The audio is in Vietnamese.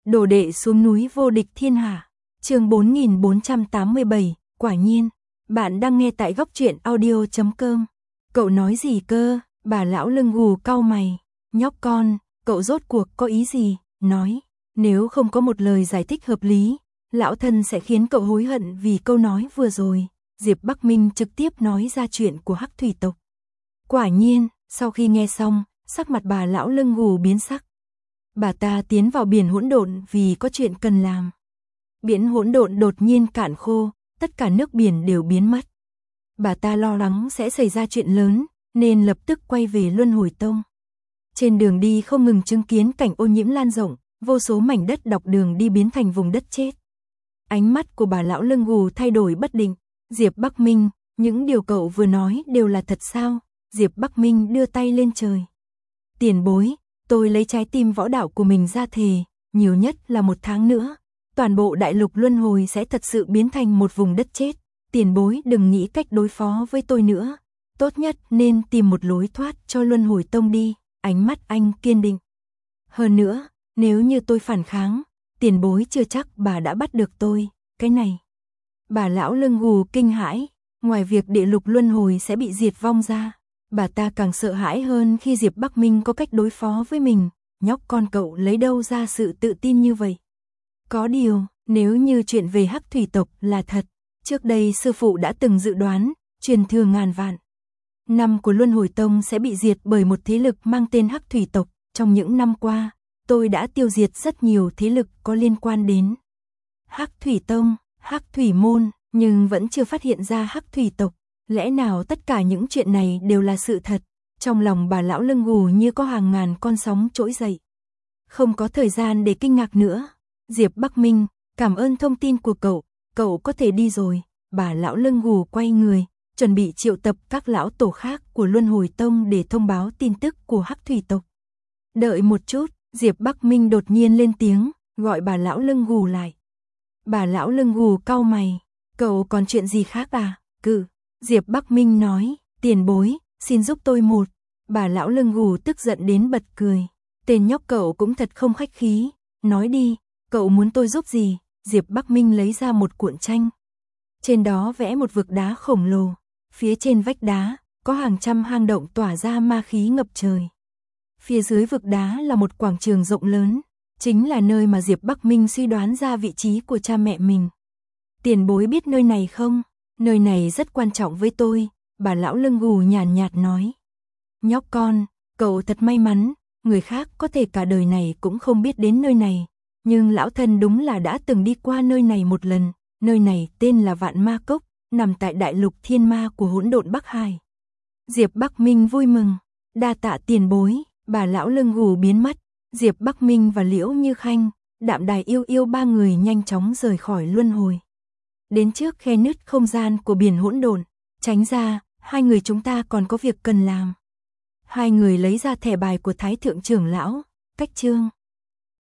Đồ đệ xuống núi vô địch thiên hạ. Chương 4487, quả nhiên. Bạn đang nghe tại góc truyện audio.com. Cậu nói gì cơ? Bà lão lưng gù cau mày. Nhóc con, cậu rốt cuộc có ý gì? Nói, nếu không có một lời giải thích hợp lý, lão thân sẽ khiến cậu hối hận vì câu nói vừa rồi. Diệp Bắc Minh trực tiếp nói ra chuyện của Hắc Thủy tộc. Quả nhiên, sau khi nghe xong, sắc mặt bà lão lưng gù biến sắc. Bà ta tiến vào biển hỗn độn vì có chuyện cần làm. Biển hỗn độn đột nhiên cạn khô, tất cả nước biển đều biến mất. Bà ta lo lắng sẽ xảy ra chuyện lớn, nên lập tức quay về Luân Hồi Tông. Trên đường đi không ngừng chứng kiến cảnh ô nhiễm lan rộng, vô số mảnh đất dọc đường đi biến thành vùng đất chết. Ánh mắt của bà lão lưng gù thay đổi bất định. Diệp Bắc Minh, những điều cậu vừa nói đều là thật sao? Diệp Bắc Minh đưa tay lên trời. Tiền bối, tôi lấy trái tim võ đạo của mình ra thề, nhiều nhất là 1 tháng nữa, toàn bộ đại lục luân hồi sẽ thật sự biến thành một vùng đất chết. Tiền bối đừng nghĩ cách đối phó với tôi nữa, tốt nhất nên tìm một lối thoát cho Luân Hồi Tông đi. Ánh mắt anh kiên định. Hơn nữa, nếu như tôi phản kháng, tiền bối chưa chắc bà đã bắt được tôi. Cái này, bà lão lưng gù kinh hãi, ngoài việc địa lục luân hồi sẽ bị diệt vong ra, bà ta càng sợ hãi hơn khi Diệp Bắc Minh có cách đối phó với mình. Nhóc con cậu lấy đâu ra sự tự tin như vậy? Có điều, nếu như chuyện về Hắc Thủy tộc là thật, trước đây sư phụ đã từng dự đoán, truyền thừa ngàn vạn năm của Luân Hồi Tông sẽ bị diệt bởi một thế lực mang tên Hắc Thủy tộc. Trong những năm qua, tôi đã tiêu diệt rất nhiều thế lực có liên quan đến Hắc Thủy Tông, Hắc Thủy Môn, nhưng vẫn chưa phát hiện ra Hắc Thủy tộc. Lẽ nào tất cả những chuyện này đều là sự thật? Trong lòng bà lão lưng gù như có hàng ngàn con sóng trỗi dậy. Không có thời gian để kinh ngạc nữa. Diệp Bắc Minh, cảm ơn thông tin của cậu có thể đi rồi. Bà lão lưng gù quay người, chuẩn bị triệu tập các lão tổ khác của Luân Hồi Tông để thông báo tin tức của Hắc Thủy tộc. Đợi một chút, Diệp Bắc Minh đột nhiên lên tiếng, gọi bà lão lưng gù lại. Bà lão lưng gù cau mày, cậu còn chuyện gì khác à? Diệp Bắc Minh nói, tiền bối, xin giúp tôi một. Bà lão lưng gù tức giận đến bật cười. Tên nhóc cậu cũng thật không khách khí. Nói đi, cậu muốn tôi giúp gì? Diệp Bắc Minh lấy ra một cuộn tranh. Trên đó vẽ một vực đá khổng lồ. Phía trên vách đá, có hàng trăm hang động tỏa ra ma khí ngập trời. Phía dưới vực đá là một quảng trường rộng lớn. Chính là nơi mà Diệp Bắc Minh suy đoán ra vị trí của cha mẹ mình. Tiền bối biết nơi này không? Nơi này rất quan trọng với tôi, bà lão lưng gù nhàn nhạt nói. Nhóc con, cậu thật may mắn, người khác có thể cả đời này cũng không biết đến nơi này. Nhưng lão thân đúng là đã từng đi qua nơi này một lần. Nơi này tên là Vạn Ma Cốc, nằm tại đại lục thiên ma của hỗn độn Bắc Hải. Diệp Bắc Minh vui mừng, đa tạ tiền bối. Bà lão lưng gù biến mất. Diệp Bắc Minh và Liễu Như Khanh, Đạm Đài Yêu Yêu ba người nhanh chóng rời khỏi luân hồi. Đến trước khe nứt không gian của biển hỗn độn, tránh ra, hai người chúng ta còn có việc cần làm. Hai người lấy ra thẻ bài của Thái thượng trưởng lão, cách chương.